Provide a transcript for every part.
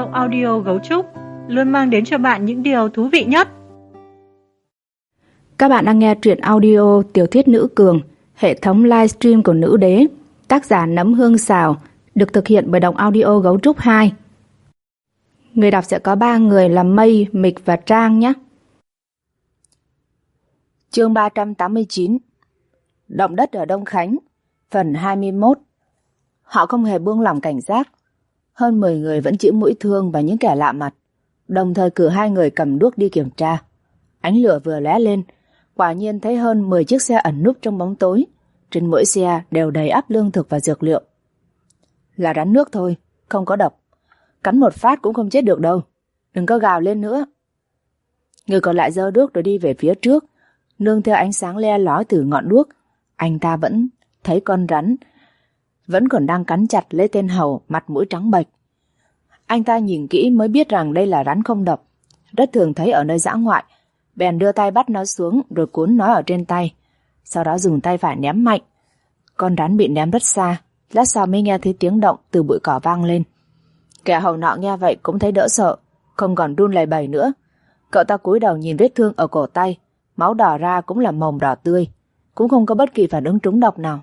audio Gấu Trúc luôn mang đến cho bạn những điều thú vị nhất. Các bạn đang nghe truyện audio tiểu thuyết Nữ Cường, hệ thống livestream của Nữ Đế, tác giả Nấm Hương Xào, được thực hiện bởi Đọc Audio Gấu Trúc 2. Người đọc sẽ có 3 người là Mây, Mịch và Trang nhé. Chương 389 Động đất ở Đông Khánh, phần 21. Họ không hề buông lỏng cảnh giác. Hơn 10 người vẫn chịu mũi thương và những kẻ lạ mặt, đồng thời cử 2 người cầm đuốc đi kiểm tra. Ánh lửa vừa lóe lên, quả nhiên thấy hơn 10 chiếc xe ẩn núp trong bóng tối. Trên mỗi xe đều đầy ắp lương thực và dược liệu. Là rắn nước thôi, không có độc. Cắn một phát cũng không chết được đâu. Đừng có gào lên nữa. Người còn lại giơ đuốc rồi đi về phía trước. Nương theo ánh sáng le lói từ ngọn đuốc, anh ta vẫn thấy con rắn vẫn còn đang cắn chặt lấy tên hầu, mặt mũi trắng bệch. Anh ta nhìn kỹ mới biết rằng đây là rắn không độc, rất thường thấy ở nơi dã ngoại. Bèn đưa tay bắt nó xuống rồi cuốn nó ở trên tay, sau đó dùng tay phải ném mạnh. Con rắn bị ném rất xa, lát sau mới nghe thấy tiếng động từ bụi cỏ vang lên. Kẻ hầu nọ nghe vậy cũng thấy đỡ sợ, không còn run lẩy bẩy nữa. Cậu ta cúi đầu nhìn vết thương ở cổ tay, máu đỏ ra cũng là màu đỏ tươi, cũng không có bất kỳ phản ứng trúng độc nào.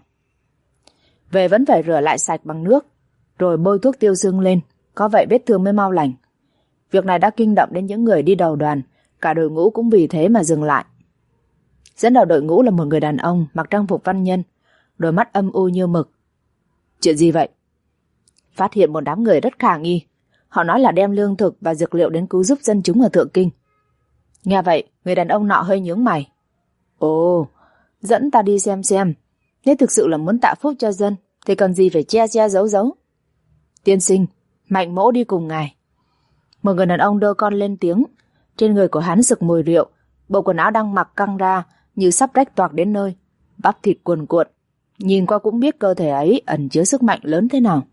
Về vẫn phải rửa lại sạch bằng nước, rồi bôi thuốc tiêu xương lên, có vậy vết thương mới mau lành. Việc này đã kinh động đến những người đi đầu đoàn, cả đội ngũ cũng vì thế mà dừng lại. Dẫn đầu đội ngũ là một người đàn ông mặc trang phục văn nhân, đôi mắt âm u như mực. Chuyện gì vậy? Phát hiện một đám người rất khả nghi. Họ nói là đem lương thực và dược liệu đến cứu giúp dân chúng ở Thượng Kinh. Nghe vậy, người đàn ông nọ hơi nhướng mày. Ồ, dẫn ta đi xem. Nếu thực sự là muốn tạo phúc cho dân thì cần gì phải che giấu. Tiên sinh, Mạnh Mỗ đi cùng ngài. Một người đàn ông đơ con lên tiếng. Trên người của hắn sực mùi rượu, bộ quần áo đang mặc căng ra như sắp rách toạc đến nơi, bắp thịt cuồn cuộn, nhìn qua cũng biết cơ thể ấy ẩn chứa sức mạnh lớn thế nào.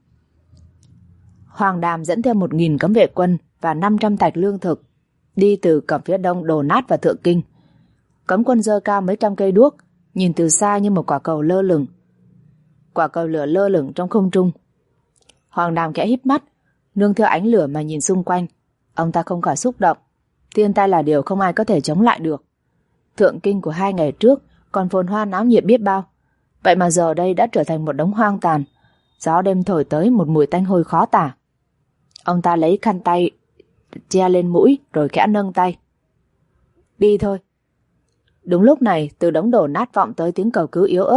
Hoàng Đàm dẫn theo 1.000 cấm vệ quân và 500 tạch lương thực, đi từ cổng phía đông đổ nát vào Thượng Kinh. Cấm quân giơ cao mấy trăm cây đuốc, nhìn từ xa như một quả cầu lơ lửng. Quả cầu lửa lơ lửng trong không trung. Hoàng Đàm khẽ híp mắt, nương theo ánh lửa mà nhìn xung quanh. Ông ta không khỏi xúc động. Thiên tai là điều không ai có thể chống lại được. Thượng Kinh của 2 ngày trước còn phồn hoa náo nhiệt biết bao, vậy mà giờ đây đã trở thành một đống hoang tàn. Gió đêm thổi tới một mùi tanh hôi khó tả. Ông ta lấy khăn tay che lên mũi rồi khẽ nâng tay. Đi thôi. Đúng lúc này, từ đống đổ nát vọng tới tiếng cầu cứu yếu ớt.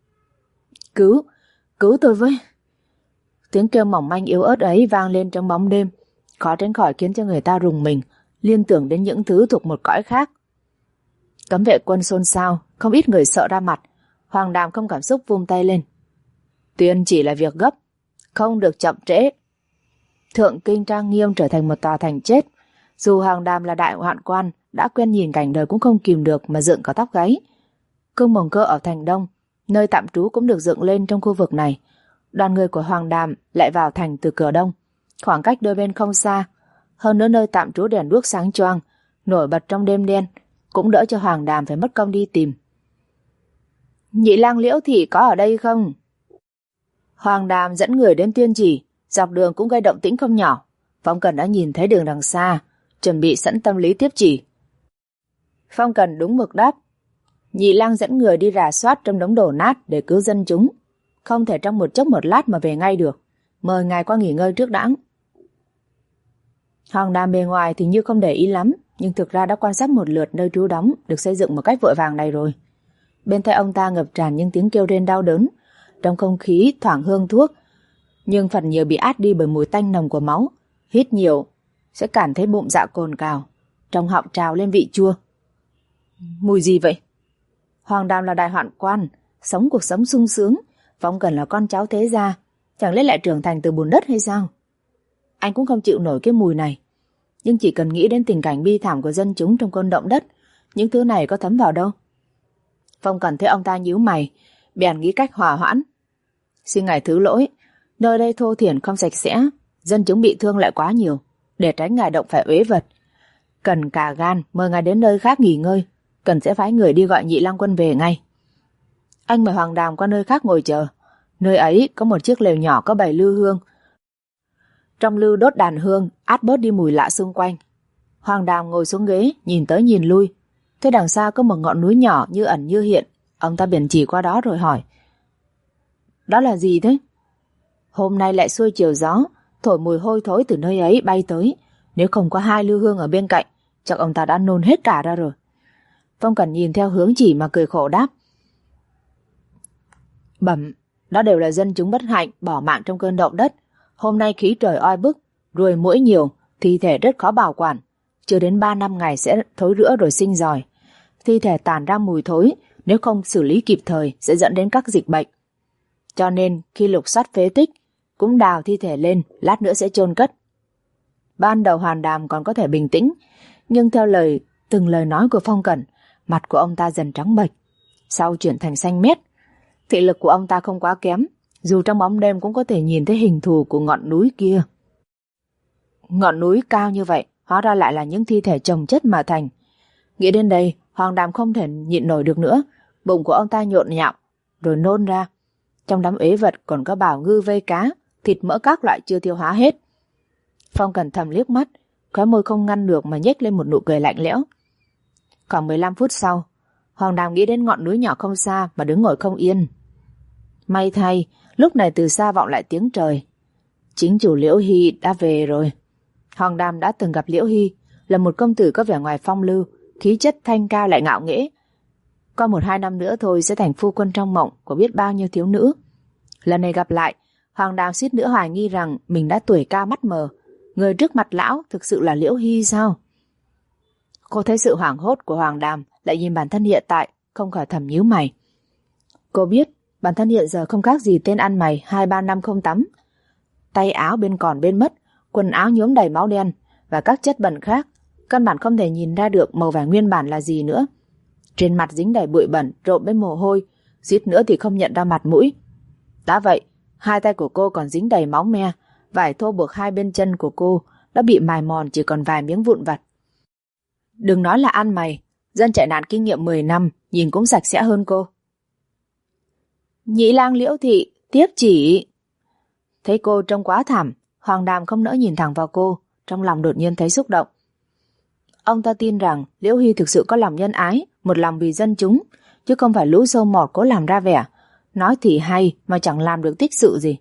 Cứu tôi với. Tiếng kêu mỏng manh yếu ớt ấy vang lên trong bóng đêm, khó tránh khỏi khiến cho người ta rùng mình, liên tưởng đến những thứ thuộc một cõi khác. Cấm vệ quân xôn xao, không ít người sợ ra mặt. Hoàng Đàm không cảm xúc vung tay lên. Tuyên chỉ là việc gấp, không được chậm trễ. Thượng Kinh trang nghiêm trở thành một tòa thành chết. Dù Hoàng Đàm là đại hoạn quan, đã quen nhìn cảnh đời cũng không kìm được mà dựng cả tóc gáy. Cung Mồng Cơ ở thành Đông, nơi tạm trú cũng được dựng lên trong khu vực này. Đoàn người của Hoàng Đàm lại vào thành từ cửa đông, khoảng cách đôi bên không xa. Hơn nữa nơi tạm trú đèn đuốc sáng choang, nổi bật trong đêm đen, cũng đỡ cho Hoàng Đàm phải mất công đi tìm. Nhị lang Liễu Thị có ở đây không? Hoàng Đàm dẫn người đến tuyên chỉ, dọc đường cũng gây động tĩnh không nhỏ. Phong Cần đã nhìn thấy đường đằng xa, chuẩn bị sẵn tâm lý tiếp chỉ. Phong Cần đúng mực đáp. Nhị lang dẫn người đi rà soát trong đống đổ nát để cứu dân chúng, không thể trong một chốc một lát mà về ngay được. Mời ngài qua nghỉ ngơi trước đãng. Hoàng Đàm bề ngoài thì như không để ý lắm, nhưng thực ra đã quan sát một lượt nơi trú đóng được xây dựng một cách vội vàng này rồi. Bên tai ông ta ngập tràn những tiếng kêu rên đau đớn, trong không khí thoảng hương thuốc, nhưng phần nhiều bị át đi bởi mùi tanh nồng của máu. Hít nhiều sẽ cảm thấy bụng dạ cồn cào, trong họng trào lên vị chua. Mùi gì vậy? Hoàng Đàm là đại hoạn quan, sống cuộc sống sung sướng. Phong Cần là con cháu thế gia, chẳng lẽ lại trưởng thành từ bùn đất hay sao? Anh cũng không chịu nổi cái mùi này. Nhưng chỉ cần nghĩ đến tình cảnh bi thảm của dân chúng trong cơn động đất, những thứ này có thấm vào đâu. Phong Cần thấy ông ta nhíu mày, bèn nghĩ cách hòa hoãn. Xin ngài thứ lỗi, nơi đây thô thiển không sạch sẽ, dân chúng bị thương lại quá nhiều, để tránh ngài động phải uế vật. Cần cả gan mời ngài đến nơi khác nghỉ ngơi, cần sẽ phái người đi gọi Nhị lang quân về ngay. Anh mời Hoàng Đàm qua nơi khác ngồi chờ. Nơi ấy có một chiếc lều nhỏ có bày lư hương. Trong lư đốt đàn hương, át bớt đi mùi lạ xung quanh. Hoàng Đàm ngồi xuống ghế, nhìn tới nhìn lui. Thế đằng xa có một ngọn núi nhỏ như ẩn như hiện. Ông ta bèn chỉ qua đó rồi hỏi: đó là gì thế? Hôm nay lại xuôi chiều gió, thổi mùi hôi thối từ nơi ấy bay tới. Nếu không có 2 lư hương ở bên cạnh, chắc ông ta đã nôn hết cả ra rồi. Phong Cẩn nhìn theo hướng chỉ mà cười khổ đáp: bẩm, đó đều là dân chúng bất hạnh bỏ mạng trong cơn động đất. Hôm nay khí trời oi bức, ruồi muỗi nhiều, thi thể rất khó bảo quản. Chưa đến 3-5 ngày sẽ thối rữa rồi sinh giòi. Thi thể tàn ra mùi thối, nếu không xử lý kịp thời sẽ dẫn đến các dịch bệnh. Cho nên khi lục soát phế tích, cũng đào thi thể lên, lát nữa sẽ chôn cất. Ban đầu Hoàn Đàm còn có thể bình tĩnh, nhưng theo từng lời nói của Phong Cẩn, mặt của ông ta dần trắng bệch, sau chuyển thành xanh mét. Thị lực của ông ta không quá kém, dù trong bóng đêm cũng có thể nhìn thấy hình thù của ngọn núi kia. Ngọn núi cao như vậy, hóa ra lại là những thi thể chồng chất mà thành. Nghĩ đến đây, Hoàng Đàm không thể nhịn nổi được nữa, bụng của ông ta nhộn nhạo, rồi nôn ra. Trong đám ế vật còn có bảo ngư vây cá, thịt mỡ các loại chưa tiêu hóa hết. Phong Cẩn thầm liếc mắt, khóe môi không ngăn được mà nhếch lên một nụ cười lạnh lẽo. Khoảng 15 phút sau, Hoàng Đàm nghĩ đến ngọn núi nhỏ không xa mà đứng ngồi không yên. May thay, lúc này từ xa vọng lại tiếng trời. Chính chủ Liễu Hy đã về rồi. Hoàng Đàm đã từng gặp Liễu Hy, là một công tử có vẻ ngoài phong lưu, khí chất thanh cao lại ngạo nghễ. Qua 1-2 năm nữa thôi sẽ thành phu quân trong mộng của biết bao nhiêu thiếu nữ. Lần này gặp lại, Hoàng Đàm suýt nữa hoài nghi rằng mình đã tuổi cao mắt mờ. Người trước mặt lão thực sự là Liễu Hy sao? Cô thấy sự hoảng hốt của Hoàng Đàm, lại nhìn bản thân hiện tại, không khỏi thầm nhíu mày. Cô biết bản thân hiện giờ không khác gì tên ăn mày 2-3 năm không tắm. Tay áo bên còn bên mất, quần áo nhuốm đầy máu đen và các chất bẩn khác, căn bản không thể nhìn ra được màu vải nguyên bản là gì nữa. Trên mặt dính đầy bụi bẩn, rộm với mồ hôi, suýt nữa thì không nhận ra mặt mũi. Đã vậy, 2 tay của cô còn dính đầy máu me, vải thô buộc 2 bên chân của cô đã bị mài mòn chỉ còn vài miếng vụn vặt. Đừng nói là ăn mày, dân chạy nạn kinh nghiệm 10 năm nhìn cũng sạch sẽ hơn cô. Nhị lang Liễu thị, tiếp chỉ. Thấy cô trông quá thảm, Hoàng Đàm không nỡ nhìn thẳng vào cô, trong lòng đột nhiên thấy xúc động. Ông ta tin rằng Liễu Hy thực sự có lòng nhân ái, một lòng vì dân chúng, chứ không phải lũ sâu mọt cố làm ra vẻ, nói thì hay mà chẳng làm được tích sự gì.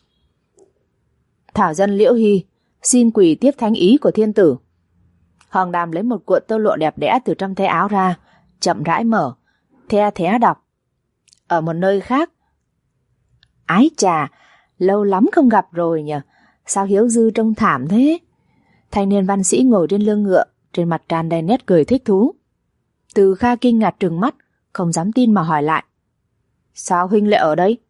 Thảo dân Liễu Hy xin quỳ tiếp thánh ý của thiên tử. Hoàng Đàm lấy một cuộn tơ lụa đẹp đẽ từ trong tay áo ra, chậm rãi mở, the thé đọc. Ở một nơi khác. Ái chà, lâu lắm không gặp rồi nhỉ, sao Hiếu Dư trông thảm thế? Thanh niên văn sĩ ngồi trên lưng ngựa, trên mặt tràn đầy nét cười thích thú. Từ Kha kinh ngạc trừng mắt, không dám tin mà hỏi lại. Sao huynh lại ở đây?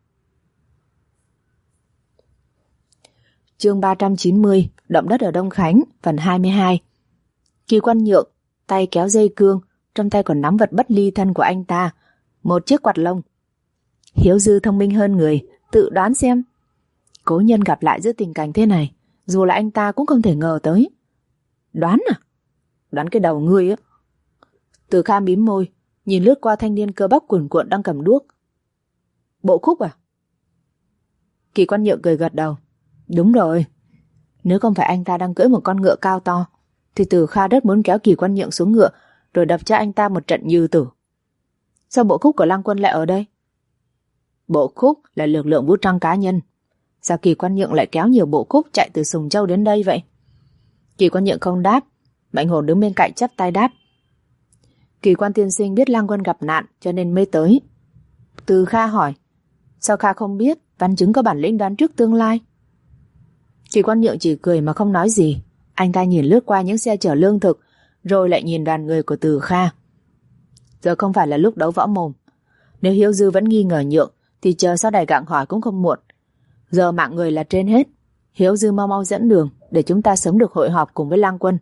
Chương 390, động đất ở Đông Khánh, phần 22. Kỳ Quan Nhượng, tay kéo dây cương, trong tay còn nắm vật bất ly thân của anh ta, một chiếc quạt lông. Hiếu Dư thông minh hơn người, tự đoán xem. Cố nhân gặp lại giữa tình cảnh thế này, dù là anh ta cũng không thể ngờ tới. Đoán à? Đoán cái đầu ngươi á. Từ Kha mím môi, nhìn lướt qua thanh niên cơ bắp cuồn cuộn đang cầm đuốc. Bộ khúc à? Kỳ Quan Nhượng cười gật đầu. Đúng rồi. Nếu không phải anh ta đang cưỡi một con ngựa cao to, thì Từ Kha rất muốn kéo Kỳ Quan Nhượng xuống ngựa, rồi đập cho anh ta một trận như tử. Sao bộ khúc của Lang Quân lại ở đây? Bộ khúc là lực lượng vũ trang cá nhân. Sao Kỳ Quan Nhượng lại kéo nhiều bộ khúc chạy từ Sùng Châu đến đây vậy? Kỳ Quan Nhượng không đáp. Mạnh Hồn đứng bên cạnh chắp tay đáp. Kỳ Quan tiên sinh biết Lang Quân gặp nạn cho nên mới tới. Từ Kha hỏi. Sao Kha không biết văn chứng có bản lĩnh đoán trước tương lai? Kỳ Quan Nhượng chỉ cười mà không nói gì. Anh ta nhìn lướt qua những xe chở lương thực, rồi lại nhìn đoàn người của Từ Kha. Giờ không phải là lúc đấu võ mồm. Nếu Hiếu Dư vẫn nghi ngờ Nhượng thì chờ sau này gặng hỏi cũng không muộn. Giờ mạng người là trên hết. Hiếu Dư mau mau dẫn đường để chúng ta sớm được hội họp cùng với Lang Quân.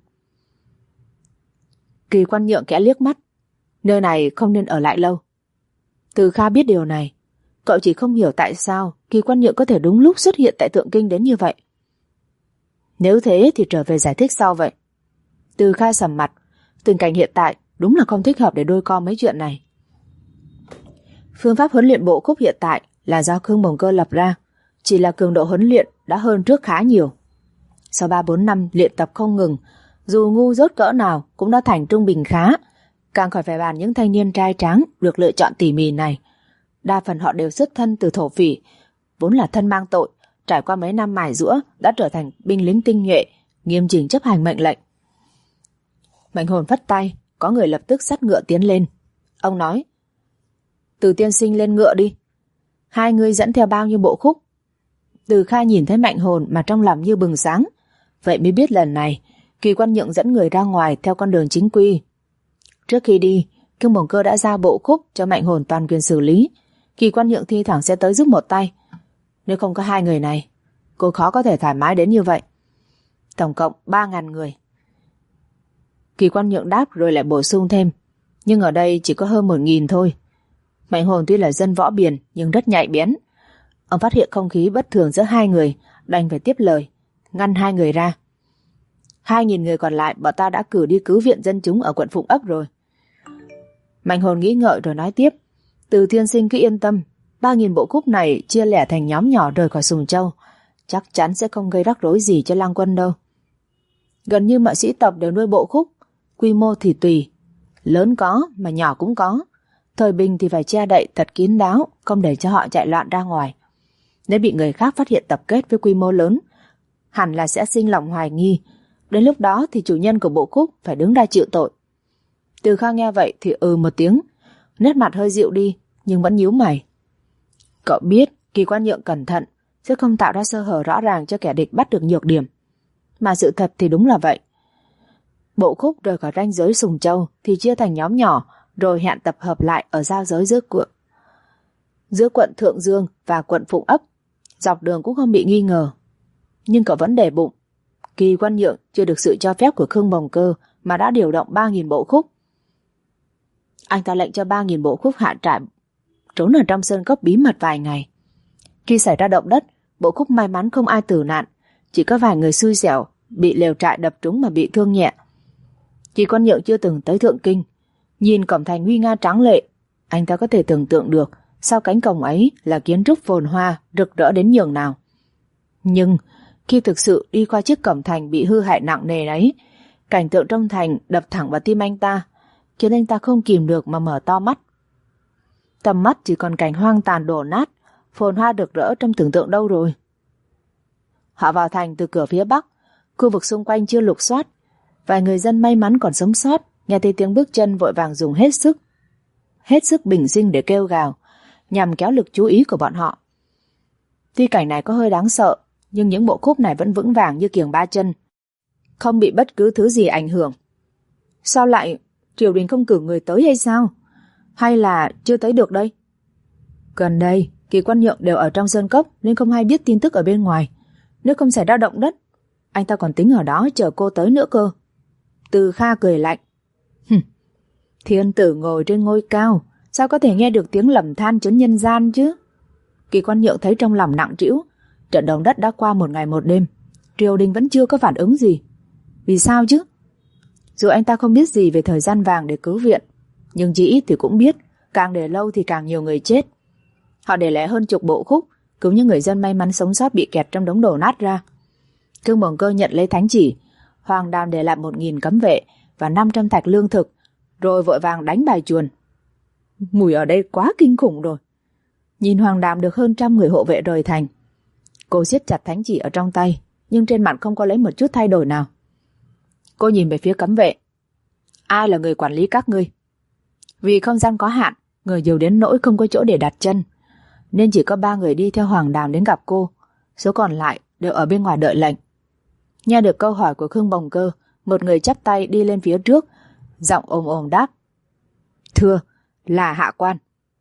Kỳ Quan Nhượng kẽ liếc mắt. Nơi này không nên ở lại lâu. Từ Kha biết điều này. Cậu chỉ không hiểu tại sao Kỳ Quan Nhượng có thể đúng lúc xuất hiện tại Thượng Kinh đến như vậy. Nếu thế thì trở về giải thích sau vậy. Từ Kha sầm mặt. Tình cảnh hiện tại đúng là không thích hợp để đôi co mấy chuyện này. Phương pháp huấn luyện bộ khúc hiện tại là do Khương Bồng Cơ lập ra, chỉ là cường độ huấn luyện đã hơn trước khá nhiều. Sau 3-4 năm luyện tập không ngừng, dù ngu dốt cỡ nào cũng đã thành trung bình khá. Càng khỏi phải bàn những thanh niên trai tráng được lựa chọn tỉ mỉ này. Đa phần họ đều xuất thân từ thổ phỉ, vốn là thân mang tội, trải qua mấy năm mài giũa đã trở thành binh lính tinh nhuệ, nghiêm chỉnh chấp hành mệnh lệnh. Mạnh Hồn phất tay, có người lập tức xách ngựa tiến lên. Ông nói: Từ tiên sinh lên ngựa đi. Hai người dẫn theo bao nhiêu bộ khúc? Từ Kha nhìn thấy Mạnh Hồn mà trong lòng như bừng sáng. Vậy mới biết lần này Kỳ Quan Nhượng dẫn người ra ngoài theo con đường chính quy. Trước khi đi, Khương Bồng Cơ đã giao bộ khúc cho Mạnh Hồn toàn quyền xử lý. Kỳ Quan Nhượng thi thoảng sẽ tới giúp một tay. Nếu không có hai người này, cô khó có thể thoải mái đến như vậy. Tổng cộng 3.000 người. Kỳ Quan Nhượng đáp rồi lại bổ sung thêm: nhưng ở đây chỉ có hơn 1.000 thôi. Mạnh Hồn tuy là dân võ biền nhưng rất nhạy bén. Ông phát hiện không khí bất thường giữa hai người, đành phải tiếp lời, ngăn hai người ra. 2.000 người còn lại bọn ta đã cử đi cứu viện dân chúng ở quận Phụng Ấp rồi. Mạnh Hồn nghĩ ngợi rồi nói tiếp: Từ tiên sinh cứ yên tâm, 3.000 bộ khúc này chia lẻ thành nhóm nhỏ rời khỏi Sùng Châu, chắc chắn sẽ không gây rắc rối gì cho lang quân đâu. Gần như mọi sĩ tộc đều nuôi bộ khúc, quy mô thì tùy, lớn có mà nhỏ cũng có. Thời bình thì phải che đậy thật kín đáo, không để cho họ chạy loạn ra ngoài. Nếu bị người khác phát hiện tập kết với quy mô lớn, hẳn là sẽ sinh lòng hoài nghi. Đến lúc đó thì chủ nhân của bộ khúc phải đứng ra chịu tội. Từ Kha nghe vậy thì một tiếng, nét mặt hơi dịu đi nhưng vẫn nhíu mày. Cậu biết Kỳ Quan Nhượng cẩn thận, sẽ không tạo ra sơ hở rõ ràng cho kẻ địch bắt được nhược điểm. Mà sự thật thì đúng là vậy. Bộ khúc rời khỏi ranh giới Sùng Châu thì chia thành nhóm nhỏ, rồi hẹn tập hợp lại ở giao giới giữa quận Thượng Dương và quận Phụng Ấp. Dọc đường cũng không bị nghi ngờ. Nhưng cậu vẫn để bụng, Kỳ Quan Nhượng chưa được sự cho phép của Khương Bồng Cơ mà đã điều động 3.000 bộ khúc. Anh ta lệnh cho 3.000 bộ khúc hạ trại, trốn ở trong sơn cốc bí mật vài ngày. Khi xảy ra động đất, bộ khúc may mắn không ai tử nạn, chỉ có vài người xui xẻo bị lều trại đập trúng mà bị thương nhẹ. Kỳ Quan Nhượng chưa từng tới Thượng Kinh, nhìn cổng thành nguy nga tráng lệ, anh ta có thể tưởng tượng được sau cánh cổng ấy là kiến trúc phồn hoa rực rỡ đến nhường nào. Nhưng khi thực sự đi qua chiếc cổng thành bị hư hại nặng nề ấy, cảnh tượng trong thành đập thẳng vào tim anh ta, khiến anh ta không kìm được mà mở to mắt. Tầm mắt chỉ còn cảnh hoang tàn đổ nát, phồn hoa rực rỡ trong tưởng tượng đâu rồi. Họ vào thành từ cửa phía bắc, khu vực xung quanh chưa lục soát. Vài người dân may mắn còn sống sót, nghe thấy tiếng bước chân vội vàng dùng hết sức bình sinh để kêu gào, nhằm kéo lực chú ý của bọn họ. Tuy cảnh này có hơi đáng sợ, nhưng những bộ khúc này vẫn vững vàng như kiềng ba chân, không bị bất cứ thứ gì ảnh hưởng. Sao lại triều đình không cử người tới hay sao? Hay là chưa tới được đây? Gần đây, Kỳ Quan Nhượng đều ở trong sơn cốc nên không hay biết tin tức ở bên ngoài. Nếu không xảy ra động đất, anh ta còn tính ở đó chờ cô tới nữa cơ. Từ Kha cười lạnh. Thiên tử ngồi trên ngôi cao, sao có thể nghe được tiếng lầm than chốn nhân gian chứ? Kỳ Quan Nhượng thấy trong lòng nặng trĩu. Trận động đất đã qua 1 ngày 1 đêm, triều đình vẫn chưa có phản ứng gì. Vì sao chứ? Dù anh ta không biết gì về thời gian vàng để cứu viện, nhưng chỉ ít thì cũng biết càng để lâu thì càng nhiều người chết. Họ để lẻ hơn chục bộ khúc cứu những người dân may mắn sống sót bị kẹt trong đống đổ nát ra. Khương Bồng Cơ nhận lấy thánh chỉ, Hoàng Đàm để lại 1.000 cấm vệ và 500 thạch lương thực, rồi vội vàng đánh bài chuồn. Mùi ở đây quá kinh khủng rồi. Nhìn Hoàng Đàm được hơn 100 người hộ vệ rời thành, cô siết chặt thánh chỉ ở trong tay, nhưng trên mặt không có lấy một chút thay đổi nào. Cô nhìn về phía cấm vệ. Ai là người quản lý các ngươi? Vì không gian có hạn, người nhiều đến nỗi không có chỗ để đặt chân, nên chỉ có 3 người đi theo Hoàng Đàm đến gặp cô, số còn lại đều ở bên ngoài đợi lệnh. Nghe được câu hỏi của Khương Bồng Cơ, một người chắp tay đi lên phía trước, giọng ồm ồm đáp. Thưa, là hạ quan.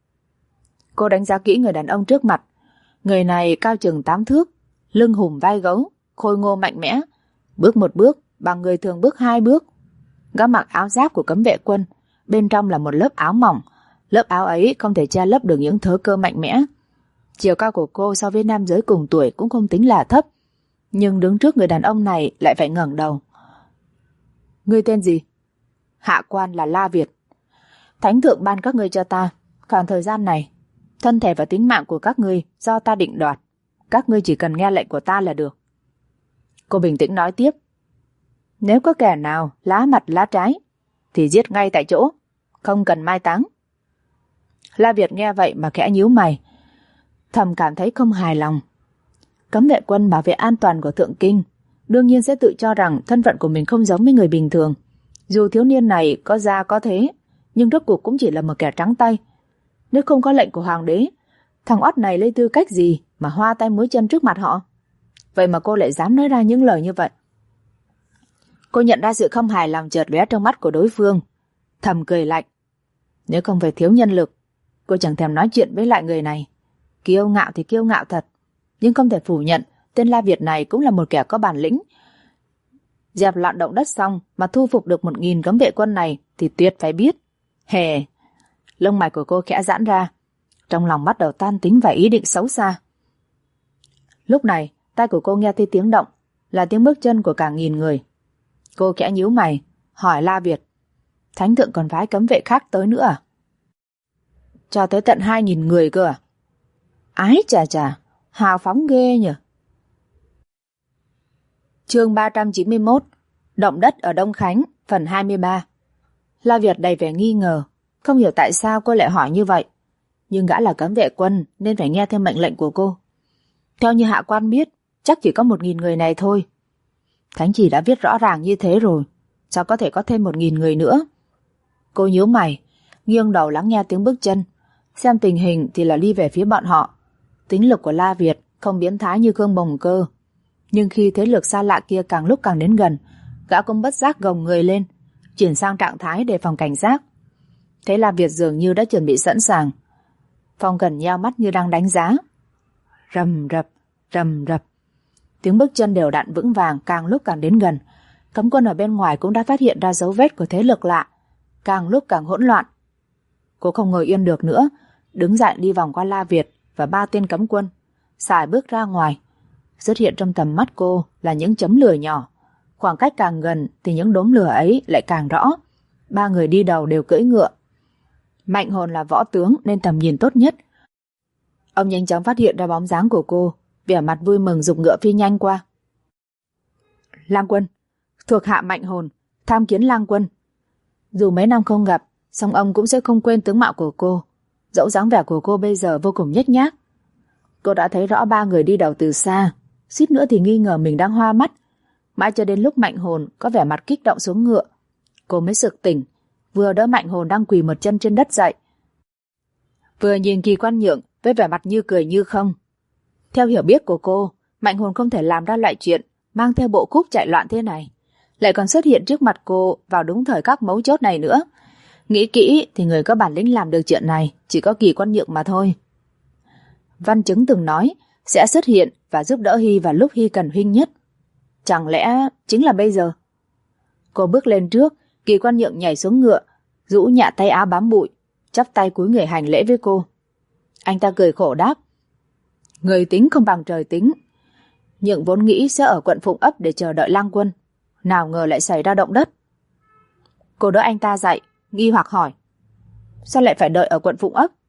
Cô đánh giá kỹ người đàn ông trước mặt. Người này cao chừng 8 thước, lưng hùm vai gấu, khôi ngô mạnh mẽ, bước một bước bằng người thường bước 2 bước. Gã mặc áo giáp của cấm vệ quân, bên trong là một lớp áo mỏng. Lớp áo ấy không thể che lấp được những thớ cơ mạnh mẽ. Chiều cao của cô so với nam giới cùng tuổi cũng không tính là thấp, nhưng đứng trước người đàn ông này lại phải ngẩng đầu. Ngươi tên gì? Hạ quan là La Việt. Thánh thượng ban các ngươi cho ta, khoảng thời gian này, thân thể và tính mạng của các ngươi do ta định đoạt. Các ngươi chỉ cần nghe lệnh của ta là được. Cô bình tĩnh nói tiếp. Nếu có kẻ nào lá mặt lá trái thì giết ngay tại chỗ, không cần mai táng. La Việt nghe vậy mà khẽ nhíu mày, thầm cảm thấy không hài lòng. Cấm vệ quân bảo vệ an toàn của Thượng Kinh đương nhiên sẽ tự cho rằng thân phận của mình không giống với người bình thường. Dù thiếu niên này có ra có thế, nhưng rốt cuộc cũng chỉ là một kẻ trắng tay. Nếu không có lệnh của hoàng đế, thằng oắt này lấy tư cách gì mà hoa tay múa chân trước mặt họ? Vậy mà cô lại dám nói ra những lời như vậy. Cô nhận ra sự không hài lòng chợt lóe trong mắt của đối phương, thầm cười lạnh. Nếu không phải thiếu nhân lực, cô chẳng thèm nói chuyện với lại người này. Kiêu ngạo thì kiêu ngạo thật, nhưng không thể phủ nhận tên La Việt này cũng là một kẻ có bản lĩnh. Dẹp loạn động đất xong mà thu phục được 1000 cấm vệ quân này thì tuyệt phải biết. Hề, lông mày của cô khẽ giãn ra, trong lòng bắt đầu tan tính và ý định xấu xa. Lúc này, tai của cô nghe thấy tiếng động, là tiếng bước chân của cả 1000 người. Cô khẽ nhíu mày, hỏi La Việt, Thánh thượng còn phái cấm vệ khác tới nữa à? Cho tới tận 2000 người cơ à? Ái chà chà, hào phóng ghê nhỉ. Chương 391, Động đất ở Đông Khánh, phần 23. La Việt đầy vẻ nghi ngờ, không hiểu tại sao cô lại hỏi như vậy. Nhưng gã là cấm vệ quân nên phải nghe theo mệnh lệnh của cô. Theo như hạ quan biết, chắc chỉ có 1000 người này thôi. Thánh chỉ đã viết rõ ràng như thế rồi, sao có thể có thêm 1000 người nữa? Cô nhíu mày, nghiêng đầu lắng nghe tiếng bước chân. Xem tình hình thì là đi về phía bọn họ. Tính lực của La Việt không biến thái như Khương Bồng Cơ, nhưng khi thế lực xa lạ kia càng lúc càng đến gần, gã cũng bất giác gồng người lên, chuyển sang trạng thái đề phòng cảnh giác. Thế La Việt dường như đã chuẩn bị sẵn sàng. Phong Cần nheo mắt như đang đánh giá. Rầm rập, rầm rập. Tiếng bước chân đều đặn vững vàng càng lúc càng đến gần. Cấm quân ở bên ngoài cũng đã phát hiện ra dấu vết của thế lực lạ, càng lúc càng hỗn loạn. Cô không ngồi yên được nữa, đứng dậy đi vòng qua La Việt và 3 tên cấm quân, sải bước ra ngoài. Xuất hiện trong tầm mắt cô là những chấm lửa nhỏ. Khoảng cách càng gần thì những đốm lửa ấy lại càng rõ. 3 người đi đầu đều cưỡi ngựa. Mạnh Hồn là võ tướng nên tầm nhìn tốt nhất. Ông nhanh chóng phát hiện ra bóng dáng của cô, vẻ mặt vui mừng giục ngựa phi nhanh qua. Lang Quân, thuộc hạ Mạnh Hồn, tham kiến Lang Quân. Dù mấy năm không gặp, song ông cũng sẽ không quên tướng mạo của cô. Dẫu dáng vẻ của cô bây giờ vô cùng nhếch nhác. Cô đã thấy rõ 3 người đi đầu từ xa, suýt nữa thì nghi ngờ mình đang hoa mắt. Mãi cho đến lúc Mạnh Hồn có vẻ mặt kích động xuống ngựa, cô mới sực tỉnh, vừa đỡ Mạnh Hồn đang quỳ một chân trên đất dậy, vừa nhìn Kỳ Quan Nhượng với vẻ mặt như cười như không. Theo hiểu biết của cô, Mạnh Hồn không thể làm ra loại chuyện mang theo bộ cúc chạy loạn thế này, lại còn xuất hiện trước mặt cô vào đúng thời khắc mấu chốt này nữa. Nghĩ kỹ thì người có bản lĩnh làm được chuyện này chỉ có Kỳ Quan Nhượng mà thôi. Văn Chứng từng nói sẽ xuất hiện và giúp đỡ Hy vào lúc Hy cần huynh nhất. Chẳng lẽ chính là bây giờ? Cô bước lên trước, Kỳ Quan Nhượng nhảy xuống ngựa, rũ nhạ tay áo bám bụi, chắp tay cúi người hành lễ với cô. Anh ta cười khổ đáp, người tính không bằng trời tính. Nhượng vốn nghĩ sẽ ở quận Phụng Ấp để chờ đợi Lang Quân, nào ngờ lại xảy ra động đất. Cô đỡ anh ta dậy, nghi hoặc hỏi, sao lại phải đợi ở quận Phụng Ấp?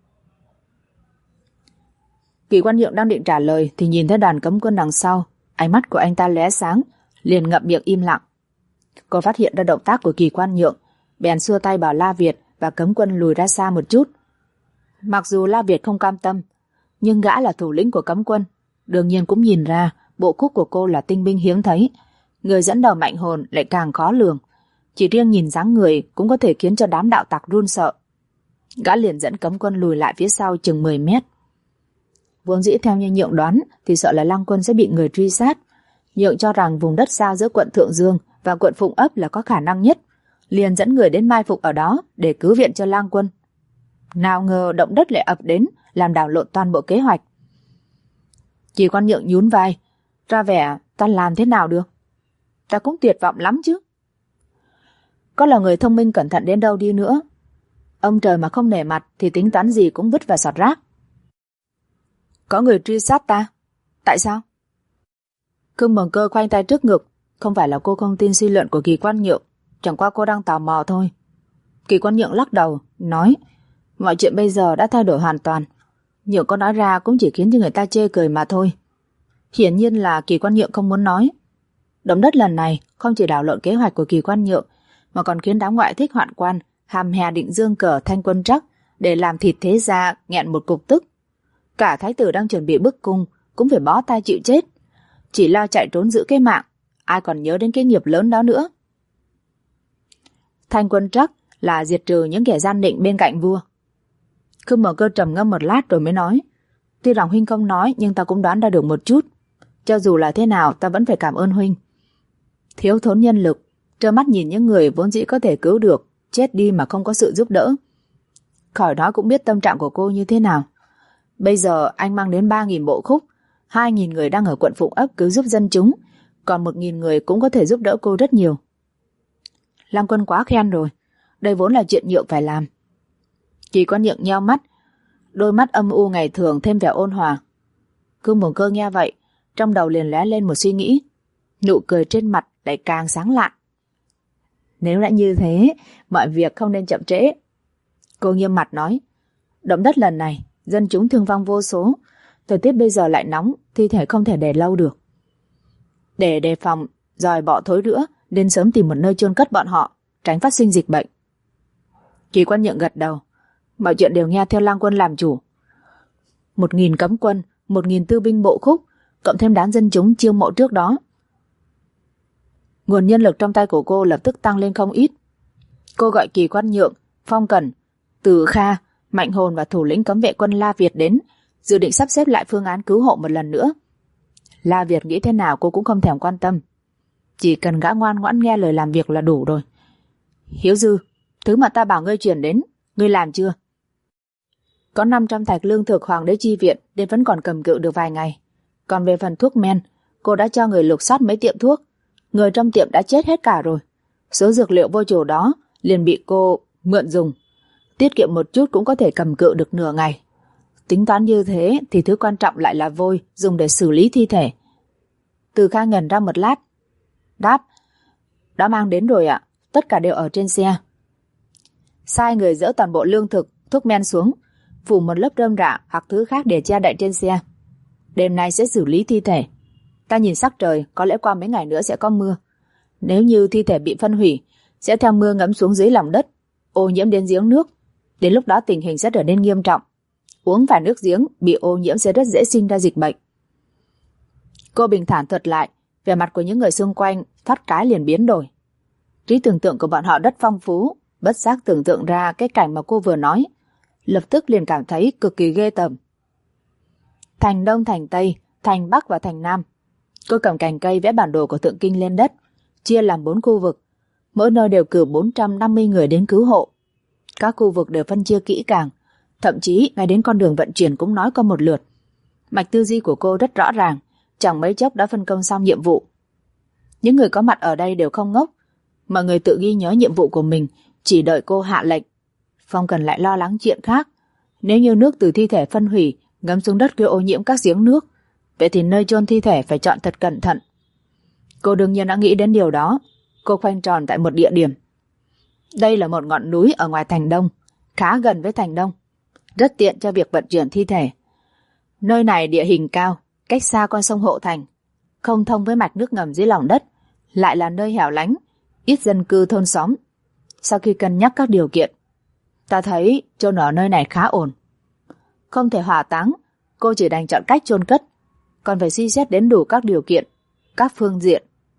Kỳ Quan Nhượng đang định trả lời thì nhìn thấy đoàn cấm quân đằng sau, ánh mắt của anh ta lóe sáng, liền ngậm miệng im lặng. Cô phát hiện ra động tác của Kỳ Quan Nhượng, bèn xua tay bảo La Việt và cấm quân lùi ra xa một chút. Mặc dù La Việt không cam tâm, nhưng gã là thủ lĩnh của cấm quân, đương nhiên cũng nhìn ra bộ cúc của cô là tinh binh hiếm thấy. Người dẫn đầu Mạnh Hồn lại càng khó lường, chỉ riêng nhìn dáng người cũng có thể khiến cho đám đạo tặc run sợ. Gã liền dẫn cấm quân lùi lại phía sau chừng 10 mét. Vốn dĩ theo như Nhượng đoán thì sợ là Lang Quân sẽ bị người truy sát. Nhượng cho rằng vùng đất xa giữa quận Thượng Dương và quận Phụng Ấp là có khả năng nhất, liền dẫn người đến mai phục ở đó để cứu viện cho Lang Quân. Nào ngờ động đất lại ập đến, làm đảo lộn toàn bộ kế hoạch. Kỳ Quan Nhượng nhún vai, ra vẻ ta làm thế nào được? Ta cũng tuyệt vọng lắm chứ. Có là người thông minh cẩn thận đến đâu đi nữa, ông trời mà không nể mặt thì tính toán gì cũng vứt vào sọt rác. Có người truy sát ta. Tại sao? Khương Bồng Cơ khoanh tay trước ngực. Không phải là cô không tin suy luận của Kỳ Quan Nhượng, chẳng qua cô đang tò mò thôi. Kỳ Quan Nhượng lắc đầu, nói, mọi chuyện bây giờ đã thay đổi hoàn toàn. Nhượng có nói ra cũng chỉ khiến cho người ta chê cười mà thôi. Hiển nhiên là Kỳ Quan Nhượng không muốn nói, Động đất lần này không chỉ đảo lộn kế hoạch của Kỳ Quan Nhượng, mà còn khiến đám ngoại thích hoạn quan hàm hè định dương cờ Thanh Quân Trắc để làm thịt thế gia nghẹn một cục tức. Cả thái tử đang chuẩn bị bức cung cũng phải bó tay chịu chết, chỉ lo chạy trốn giữ cái mạng, ai còn nhớ đến cái nghiệp lớn đó nữa. Thanh Quân Trắc là diệt trừ những kẻ gian định bên cạnh vua. Khương Mở Cơ trầm ngâm một lát rồi mới nói, tuy rằng huynh không nói nhưng ta cũng đoán ra được một chút. Cho dù là thế nào ta vẫn phải cảm ơn huynh. Thiếu thốn nhân lực, trơ mắt nhìn những người vốn dĩ có thể cứu được chết đi mà không có sự giúp đỡ. Khỏi đó cũng biết tâm trạng của cô như thế nào. Bây giờ anh mang đến 3.000 bộ khúc, 2.000 người đang ở quận Phụng Ấp cứu giúp dân chúng, còn 1.000 người cũng có thể giúp đỡ cô rất nhiều. Lăng Quân quá khen rồi, đây vốn là chuyện Nhượng phải làm. Kỳ Quan Nhượng nheo mắt, đôi mắt âm u ngày thường thêm vẻ ôn hòa. Cương Mường Cơ nghe vậy, trong đầu liền lóe lên một suy nghĩ, nụ cười trên mặt lại càng sáng lạn. Nếu đã như thế, mọi việc không nên chậm trễ. Cô nghiêm mặt nói, động đất lần này, dân chúng thương vong vô số, thời tiết bây giờ lại nóng, thi thể không thể để lâu được. Để đề phòng giòi bọ thối rữa, nên sớm tìm một nơi chôn cất bọn họ, tránh phát sinh dịch bệnh. Kỳ Quan Nhượng gật đầu, mọi chuyện đều nghe theo Lang Quân làm chủ. 1.000 cấm quân, 1.000 tư binh bộ khúc, cộng thêm đám dân chúng chiêu mộ trước đó. Nguồn nhân lực trong tay của cô lập tức tăng lên không ít. Cô gọi Kỳ Quan Nhượng, Phong Cẩn, Từ Kha, Mạnh Hồn và thủ lĩnh cấm vệ quân La Việt đến, dự định sắp xếp lại phương án cứu hộ một lần nữa. La Việt nghĩ thế nào cô cũng không thèm quan tâm, chỉ cần gã ngoan ngoãn nghe lời làm việc là đủ rồi. Hiếu Dư, thứ mà ta bảo ngươi chuyển đến, ngươi làm chưa? Có 500 thạch lương thực hoàng đế chi viện nên vẫn còn cầm cự được vài ngày. Còn về phần thuốc men, cô đã cho người lục soát mấy tiệm thuốc, người trong tiệm đã chết hết cả rồi. Số dược liệu vô chủ đó liền bị cô mượn dùng, tiết kiệm một chút cũng có thể cầm cự được nửa ngày. Tính toán như thế thì thứ quan trọng lại là vôi dùng để xử lý thi thể. Từ Kha ngẩn ra một lát, đáp, đã mang đến rồi ạ, tất cả đều ở trên xe. Sai người dỡ toàn bộ lương thực, thuốc men xuống, phủ một lớp rơm rạ hoặc thứ khác để che đậy trên xe. Đêm nay sẽ xử lý thi thể. Ta nhìn sắc trời, có lẽ qua mấy ngày nữa sẽ có mưa. Nếu như thi thể bị phân hủy, sẽ theo mưa ngấm xuống dưới lòng đất, ô nhiễm đến giếng nước. Đến lúc đó tình hình sẽ trở nên nghiêm trọng. Uống phải nước giếng bị ô nhiễm sẽ rất dễ sinh ra dịch bệnh. Cô bình thản thuật lại, vẻ mặt của những người xung quanh thoát cái liền biến đổi. Trí tưởng tượng của bọn họ rất phong phú, bất giác tưởng tượng ra cái cảnh mà cô vừa nói, lập tức liền cảm thấy cực kỳ ghê tởm. Thành Đông, thành Tây, thành Bắc và thành Nam. Cô cầm cành cây vẽ bản đồ của Thượng Kinh lên đất, chia làm 4 khu vực, mỗi nơi đều cử 450 người đến cứu hộ. Các khu vực đều phân chia kỹ càng, thậm chí ngay đến con đường vận chuyển cũng nói qua một lượt. Mạch tư duy của cô rất rõ ràng, chẳng mấy chốc đã phân công xong nhiệm vụ. Những người có mặt ở đây đều không ngốc, mọi người tự ghi nhớ nhiệm vụ của mình, chỉ đợi cô hạ lệnh. Phong Cần lại lo lắng chuyện khác. Nếu như nước từ thi thể phân hủy ngấm xuống đất gây ô nhiễm các giếng nước, vậy thì nơi chôn thi thể phải chọn thật cẩn thận. Cô đương nhiên đã nghĩ đến điều đó. Cô khoanh tròn tại một địa điểm. Đây là một ngọn núi ở ngoài thành Đông, khá gần với thành Đông, rất tiện cho việc vận chuyển thi thể. Nơi này địa hình cao, cách xa con sông Hộ Thành, không thông với mạch nước ngầm dưới lòng đất, lại là nơi hẻo lánh, ít dân cư thôn xóm. Sau khi cân nhắc các điều kiện, ta thấy chôn ở nơi này khá ổn. Không thể hỏa táng, cô chỉ đành chọn cách chôn cất, còn phải suy xét đến đủ các điều kiện, các phương diện.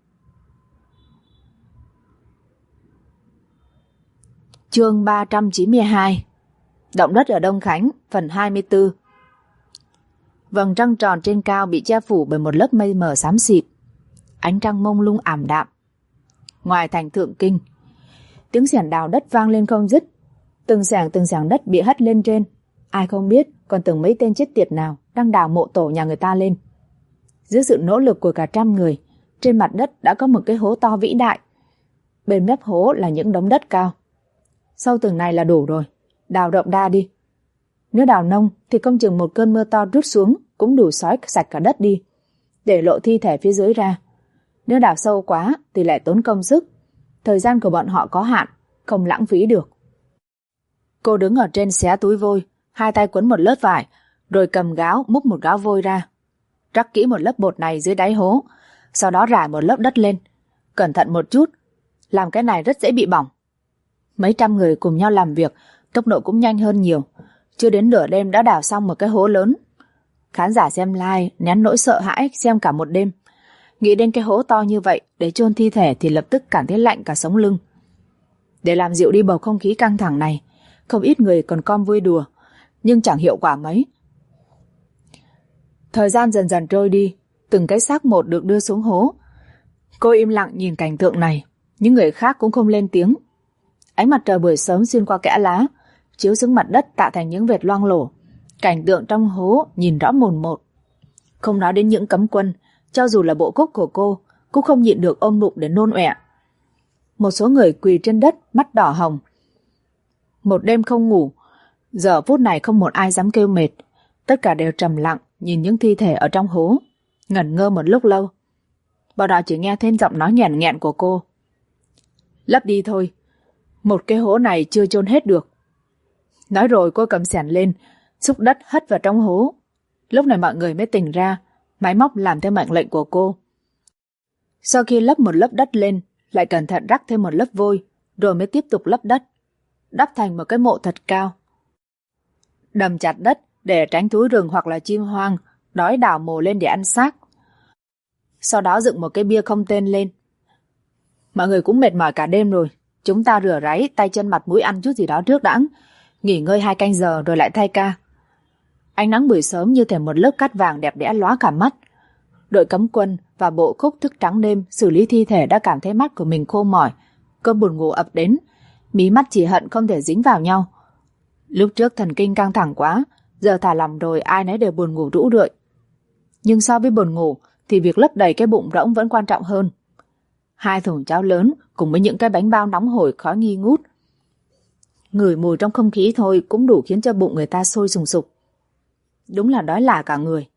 Chương 392 Động đất ở Đông Khánh, phần 24. Vầng trăng tròn trên cao bị che phủ bởi một lớp mây mờ xám xịt. Ánh trăng mông lung ảm đạm. Ngoài thành Thượng Kinh, tiếng xẻng đào đất vang lên không dứt. Từng xẻng đất bị hất lên trên. Ai không biết còn từng mấy tên chết tiệt nào đang đào mộ tổ nhà người ta lên. Dưới sự nỗ lực của cả trăm người, trên mặt đất đã có một cái hố to vĩ đại. Bên mép hố là những đống đất cao. Sâu từng này là đủ rồi, đào rộng đa đi. Nếu đào nông thì không chừng một cơn mưa to rút xuống cũng đủ xói sạch cả đất đi, để lộ thi thể phía dưới ra. Nếu đào sâu quá thì lại tốn công sức. Thời gian của bọn họ có hạn, không lãng phí được. Cô đứng ở trên xé túi vôi, hai tay quấn một lớp vải, rồi cầm gáo múc một gáo vôi ra. Rắc kỹ một lớp bột này dưới đáy hố, sau đó rải một lớp đất lên. Cẩn thận một chút, làm cái này rất dễ bị bỏng. Mấy trăm người cùng nhau làm việc, tốc độ cũng nhanh hơn nhiều. Chưa đến nửa đêm đã đào xong một cái hố lớn. Khán giả xem live nén nỗi sợ hãi xem cả một đêm. Nghĩ đến cái hố to như vậy để chôn thi thể thì lập tức cảm thấy lạnh cả sống lưng. Để làm dịu đi bầu không khí căng thẳng này, không ít người còn com vui đùa, nhưng chẳng hiệu quả mấy. Thời gian dần dần trôi đi, từng cái xác một được đưa xuống hố. Cô im lặng nhìn cảnh tượng này, những người khác cũng không lên tiếng. Ánh mặt trời buổi sớm xuyên qua kẽ lá, chiếu xuống mặt đất tạo thành những vệt loang lổ. Cảnh tượng trong hố nhìn rõ mồn một. Không nói đến những cấm quân, cho dù là bộ cúc của cô cũng không nhịn được ôm bụng để nôn ọe. Một số người quỳ trên đất, mắt đỏ hồng. Một đêm không ngủ, giờ phút này không một ai dám kêu mệt. Tất cả đều trầm lặng nhìn những thi thể ở trong hố, ngẩn ngơ một lúc lâu. Bọn họ chỉ nghe thêm giọng nói nhàn nhẹn của cô. Lấp đi thôi, một cái hố này chưa chôn hết được. Nói rồi cô cầm xẻng lên, xúc đất hất vào trong hố. Lúc này mọi người mới tỉnh ra, máy móc làm theo mệnh lệnh của cô. Sau khi lấp một lớp đất lên, lại cẩn thận rắc thêm một lớp vôi, rồi mới tiếp tục lấp đất, đắp thành một cái mộ thật cao. Đầm chặt đất để tránh thú rừng hoặc là chim hoang đói đào mồ lên để ăn xác. Sau đó dựng một cái bia không tên lên. Mọi người cũng mệt mỏi cả đêm rồi, chúng ta rửa ráy tay chân mặt mũi ăn chút gì đó trước đã, nghỉ ngơi 2 canh giờ rồi lại thay ca. Ánh nắng buổi sớm như thể một lớp cát vàng đẹp đẽ lóa cả mắt. Đội cấm quân và bộ khúc thức trắng đêm xử lý thi thể đã cảm thấy mắt của mình khô mỏi, cơn buồn ngủ ập đến, mí mắt chỉ hận không thể dính vào nhau. Lúc trước thần kinh căng thẳng quá, giờ thả lỏng rồi ai nấy đều buồn ngủ rũ rượi. Nhưng so với buồn ngủ thì việc lấp đầy cái bụng rỗng vẫn quan trọng hơn. 2 thùng cháo lớn cùng với những cái bánh bao nóng hổi khói nghi ngút. Ngửi mùi trong không khí thôi cũng đủ khiến cho bụng người ta sôi sùng sục. Đúng là đói lả cả người.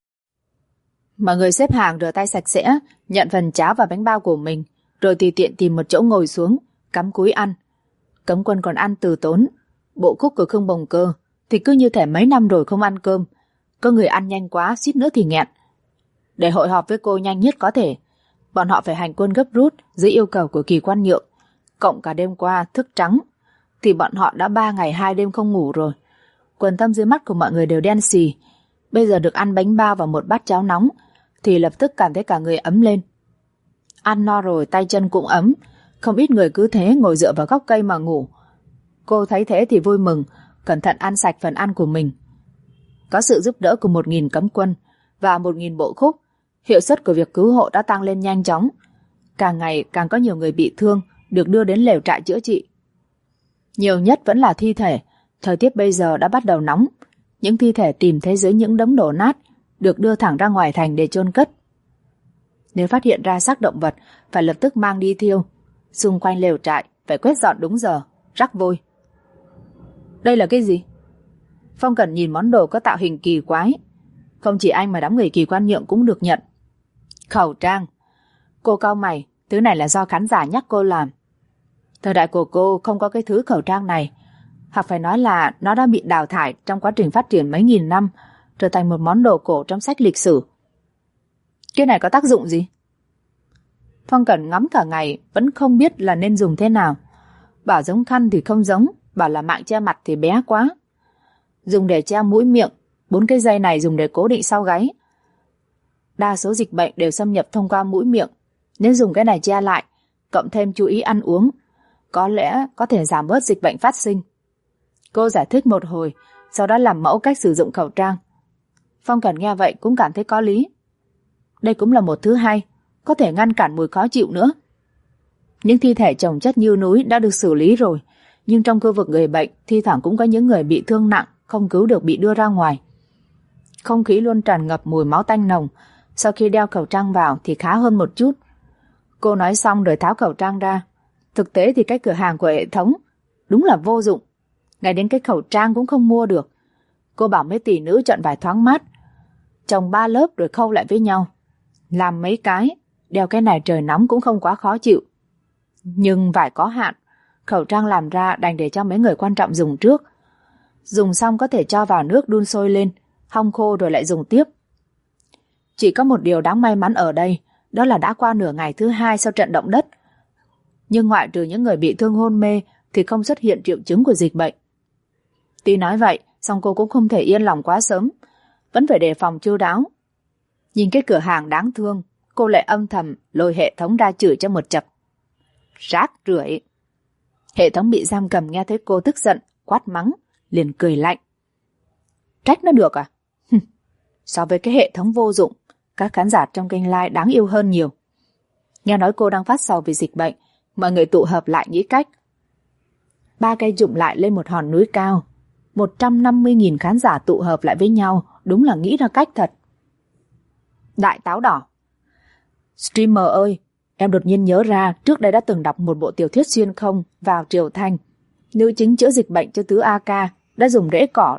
Mọi người xếp hàng rửa tay sạch sẽ, nhận phần cháo và bánh bao của mình, rồi tùy tiện tìm một chỗ ngồi xuống, cắm cúi ăn. Cấm quân còn ăn từ tốn. Bộ khúc của Khương Bồng Cơ thì cứ như thể mấy năm rồi không ăn cơm. Có người ăn nhanh quá, suýt nữa thì nghẹn. Để hội họp với cô nhanh nhất có thể, bọn họ phải hành quân gấp rút dưới yêu cầu của Kỳ Quan Nhượng. Cộng cả đêm qua thức trắng, thì bọn họ đã 3 ngày 2 đêm không ngủ rồi. Quần thâm dưới mắt của mọi người đều đen xì. Bây giờ được ăn bánh bao và một bát cháo nóng thì lập tức cảm thấy cả người ấm lên. Ăn no rồi tay chân cũng ấm. Không ít người cứ thế ngồi dựa vào gốc cây mà ngủ. Cô thấy thế thì vui mừng, cẩn thận ăn sạch phần ăn của mình. Có sự giúp đỡ của 1.000 cấm quân và 1.000 bộ khúc, hiệu suất của việc cứu hộ đã tăng lên nhanh chóng. Càng ngày càng có nhiều người bị thương được đưa đến lều trại chữa trị. Nhiều nhất vẫn là thi thể. Thời tiết bây giờ đã bắt đầu nóng. Những thi thể tìm thấy dưới những đống đổ nát được đưa thẳng ra ngoài thành để chôn cất. Nếu phát hiện ra xác động vật phải lập tức mang đi thiêu. Xung quanh lều trại phải quét dọn đúng giờ, rắc vôi. Đây là cái gì? Phong Cẩn nhìn món đồ có tạo hình kỳ quái. Không chỉ anh mà đám người Kỳ Quan Nhượng cũng được nhận. Khẩu trang. Cô cau mày, thứ này là do khán giả nhắc cô làm. Thời đại của cô không có cái thứ khẩu trang này, hoặc phải nói là nó đã bị đào thải trong quá trình phát triển mấy nghìn năm, trở thành một món đồ cổ trong sách lịch sử. Cái này có tác dụng gì? Phong Cẩn ngắm cả ngày vẫn không biết là nên dùng thế nào. Bảo giống khăn thì không giống, bảo là mạng che mặt thì bé quá. Dùng để che mũi miệng, 4 cái dây này dùng để cố định sau gáy. Đa số dịch bệnh đều xâm nhập thông qua mũi miệng. Nếu dùng cái này che lại, cộng thêm chú ý ăn uống, có lẽ có thể giảm bớt dịch bệnh phát sinh. Cô giải thích một hồi, sau đó làm mẫu cách sử dụng khẩu trang. Phong Cẩn nghe vậy cũng cảm thấy có lý. Đây cũng là một thứ hay, có thể ngăn cản mùi khó chịu nữa. Những thi thể chồng chất như núi đã được xử lý rồi, nhưng trong khu vực người bệnh thi thoảng cũng có những người bị thương nặng không cứu được bị đưa ra ngoài. Không khí luôn tràn ngập mùi máu tanh nồng. Sau khi đeo khẩu trang vào thì khá hơn một chút. Cô nói xong rồi tháo khẩu trang ra. Thực tế thì cái cửa hàng của hệ thống đúng là vô dụng, ngay đến cái khẩu trang cũng không mua được. Cô bảo mấy tỷ nữ chọn vải thoáng mát, trồng 3 lớp rồi khâu lại với nhau, làm mấy cái, đeo cái này trời nóng cũng không quá khó chịu. Nhưng vải có hạn, khẩu trang làm ra đành để cho mấy người quan trọng dùng trước. Dùng xong có thể cho vào nước đun sôi lên, hong khô rồi lại dùng tiếp. Chỉ có một điều đáng may mắn ở đây đó là đã qua nửa ngày thứ 2 sau trận động đất. Nhưng ngoại trừ những người bị thương hôn mê thì không xuất hiện triệu chứng của dịch bệnh. Tuy nói vậy, song cô cũng không thể yên lòng quá sớm, vẫn phải đề phòng chu đáo. Nhìn cái cửa hàng đáng thương, cô lại âm thầm lôi hệ thống ra chửi cho một chập. Rác rưởi! Hệ thống bị giam cầm nghe thấy cô tức giận, quát mắng, liền cười lạnh. Trách nó được à? So với cái hệ thống vô dụng, các khán giả trong kênh live đáng yêu hơn nhiều. Nghe nói cô đang phát sầu vì dịch bệnh, mọi người tụ hợp lại nghĩ cách. 3 cây dụng lại lên một hòn núi cao. 150.000 khán giả tụ hợp lại với nhau, đúng là nghĩ ra cách thật. Đại táo đỏ. Streamer ơi, em đột nhiên nhớ ra trước đây đã từng đọc một bộ tiểu thuyết xuyên không vào Triều Thanh. Nữ chính chữa dịch bệnh cho tứ AK đã dùng rễ cỏ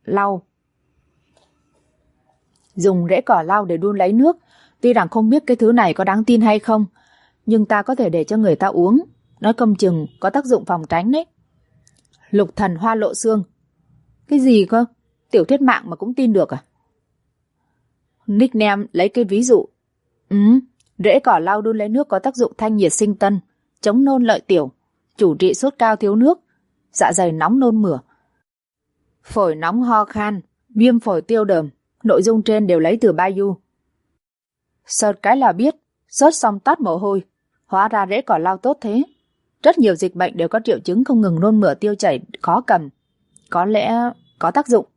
lau để đun lấy nước. Tuy rằng không biết cái thứ này có đáng tin hay không, nhưng ta có thể để cho người ta uống, nói không chừng có tác dụng phòng tránh đấy. Lục thần hoa lộ xương. Cái gì cơ? Tiểu thuyết mạng mà cũng tin được à? Nickname lấy cái ví dụ. Rễ cỏ lau đun lấy nước có tác dụng thanh nhiệt sinh tân, chống nôn lợi tiểu, chủ trị sốt cao thiếu nước, dạ dày nóng nôn mửa, phổi nóng ho khan, viêm phổi tiêu đờm. Nội dung trên đều lấy từ Baidu. Search cái là biết, search xong toát mồ hôi. Hóa ra rễ cỏ lau tốt thế. Rất nhiều dịch bệnh đều có triệu chứng không ngừng nôn mửa tiêu chảy, khó cầm. Có lẽ có tác dụng.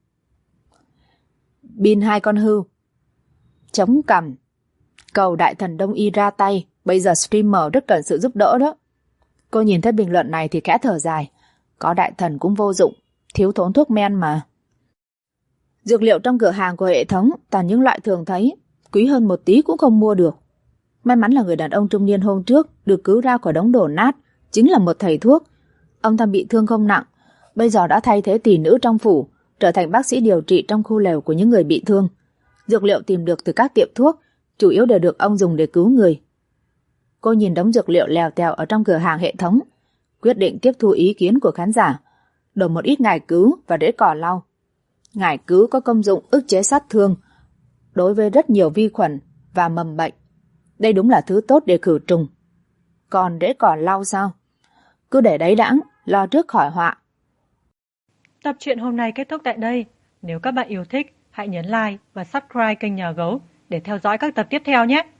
Pin 2 con hươu. Chống cằm. Cầu đại thần Đông Y ra tay. Bây giờ streamer rất cần sự giúp đỡ đó. Cô nhìn thấy bình luận này thì khẽ thở dài. Có đại thần cũng vô dụng, thiếu thốn thuốc men mà. Dược liệu trong cửa hàng của hệ thống toàn những loại thường thấy, quý hơn một tí cũng không mua được. May mắn là người đàn ông trung niên hôm trước được cứu ra khỏi đống đổ nát chính là một thầy thuốc. Ông ta bị thương không nặng, bây giờ đã thay thế tỷ nữ trong phủ, trở thành bác sĩ điều trị trong khu lều của những người bị thương. Dược liệu tìm được từ các tiệm thuốc, chủ yếu đều được ông dùng để cứu người. Cô nhìn đống dược liệu lèo tèo ở trong cửa hàng hệ thống, quyết định tiếp thu ý kiến của khán giả, đổ một ít ngải cứu và rễ cỏ lau. Ngải cứu có công dụng ức chế sát thương đối với rất nhiều vi khuẩn và mầm bệnh. Đây đúng là thứ tốt để khử trùng. Còn rễ cỏ lau sao? Cứ để đấy đãng, lo trước khỏi họa. Tập truyện hôm nay kết thúc tại đây. Nếu các bạn yêu thích, hãy nhấn like và subscribe kênh Nhà Gấu để theo dõi các tập tiếp theo nhé.